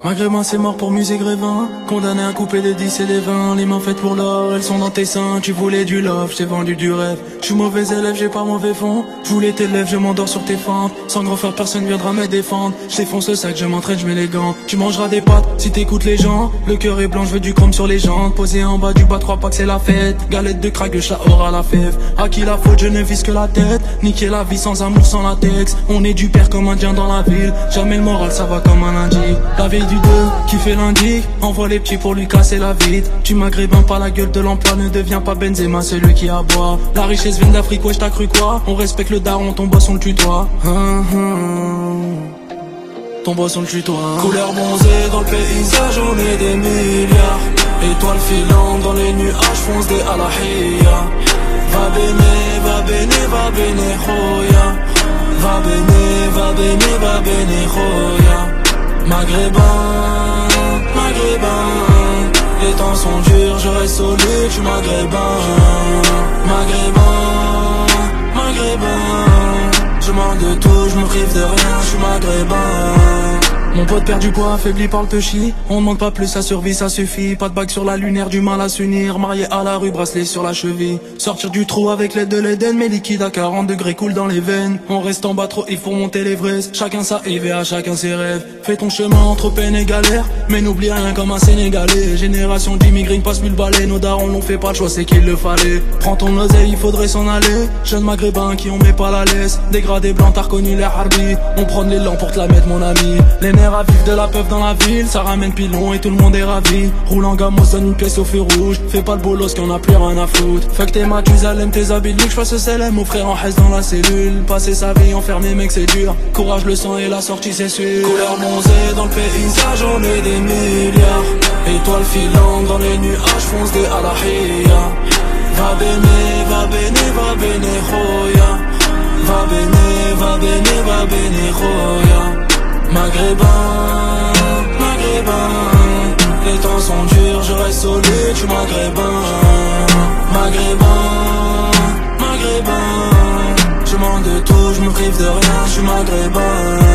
Maghrébin c'est mort pour musée Grévin, condamné à couper des 10 et des 20. Les mains faites pour l'or, elles sont dans tes seins. Tu voulais du love, j't'ai vendu du rêve. J'suis mauvais élève, j'ai pas mauvais fond. J'voulais tes lèvres, je m'endors sur tes fentes. Sans grand frère, personne viendra me défendre. J'défonce le sac, je m'entraîne, j'mets les gants. Tu mangeras des pâtes si t'écoutes les gens. Le cœur est blanc, j'veux du chrome sur les jambes. Posé en bas du bas, 3 packs c'est la fête. Galette de crack, le chat aura la fève. À qui la faute, je ne vise que la tête. Niquer la vie sans amour, sans latex. On est du père comme indien dans la ville. Jamais le moral, ça va comme un lundi. La veille du 2, qui fait lundi, envoie les petits pour lui casser la vide. Tu maghrébin pas la gueule de l'emploi, ne deviens pas Benzema, celui qui aboie. La richesse vient d'Afrique, ouais j't'as cru quoi? On respecte le daron, ton boss on le tutoie. Ton boss on le tutoie. Couleur bronzée dans le paysage, on est des milliards. Étoiles filantes dans les nuages, fonce des alahia. Va bene, va bene, va bene, khoya. Va bene, va bene, va bene, khoya. Maghrébin, maghrébin, les temps sont durs, je reste solide, je suis maghrébin. Maghrébin, maghrébin, je manque de tout, je me prive de rien, je suis maghrébin. Mon pote perd du poids, affaibli par le touchy. On demande pas plus, sa survie ça suffit. Pas de bague sur la lunaire, du mal à s'unir. Marié à la rue, bracelet sur la cheville. Sortir du trou avec l'aide de l'Éden. Mes liquides à 40 degrés coulent dans les veines. On reste en bas trop, il faut monter l'Everest. Chacun sa EVA, chacun ses rêves. Fais ton chemin entre peine et galère, mais n'oublie rien comme un Sénégalais. Génération d'immigrés, ne passe plus le balai. Nos darons l'ont fait pas le choix, c'est qu'il le fallait. Prends ton oseille, il faudrait s'en aller. Jeunes maghrébins qui on met pas la laisse. Dégradé blanc, t'as reconnu les harbis. On prend de l'élan pour te la mettre mon ami. Les nerfs à vivre de la peuf dans la ville, ça ramène pilon et tout le monde est ravi. Roule en gamme, on se donne une pièce au feu rouge. Fais pas le bolos qu'on a plus rien à foutre. Fuck tes Mathusalem, tes habits de luxe, j'fasse ce CLM, mon frère en haisse dans la cellule. Passer sa vie enfermé mec c'est dur. Courage le sang et la sortie c'est sûr. Couleur bronzée dans le paysage, on est des milliards. Étoiles filantes dans les nuages, fonce des alahia. Va bene, va bene, va bene, khoya. Va bene, va bene, va bene, khoya. Maghrébin, maghrébin, les temps sont durs, je reste solide, je suis maghrébin. Maghrébin, maghrébin, je manque de tout, je me prive de rien, je suis maghrébin.